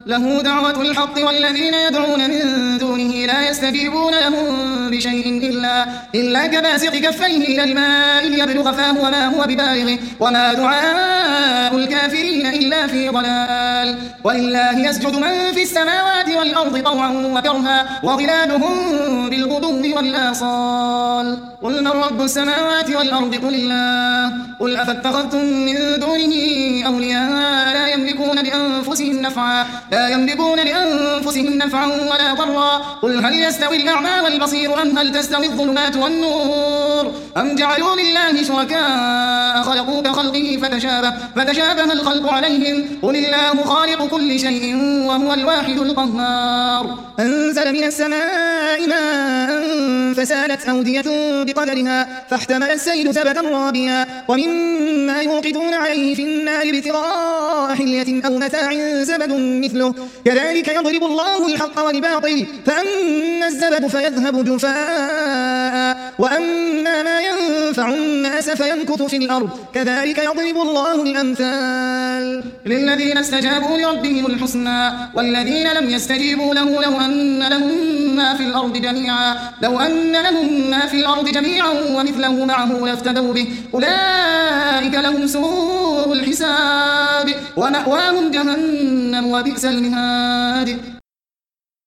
له دعوة الحق والذين يدعون من دونه لا يستجيبون لهم بشيء إلا كباسط كفيه إلى الماء ليبلغ فاه وما هو ببالغه وما دعاء الكافرين إلا في ضلال. ولله يسجد من في السماوات والأرض طوعا وكرها وظلالهم بالغدو والآصال. قل من رب السماوات والأرض قل الله. قل أفاتخذتم من دونه أولياء لا يملكون لأنفسهم نفعا ولا ضرا. قل هل يستوي الأعمى والبصير أم هل تستوي الظلمات والنور أم جعلوا لله شركاء خلقوا كخلقه فتشابه الخلق عليهم. قل الله خالق كل شيء وهو الواحد القهار. أنزل من السماء ماء فسالت أودية بقدرها فاحتمل السيل زبدا رابيا ومما يوقدون عليه في النار ابتغاء حلية أو متاع زبد مثله كذلك يضرب الله الحق والباطل فأما الزبد فيذهب جفاء وأما ما ينفع الناس فيمكث في الأرض كذلك يضرب الله الأمثال. للذين استجابوا لربهم الحسنى والذين لم يستجيبوا له لو أن لهم ما في الأرض جميعا ومثله معه لافتدوا به أولئك لهم سوء الحساب ومأواهم جهنم وبئس المهاد.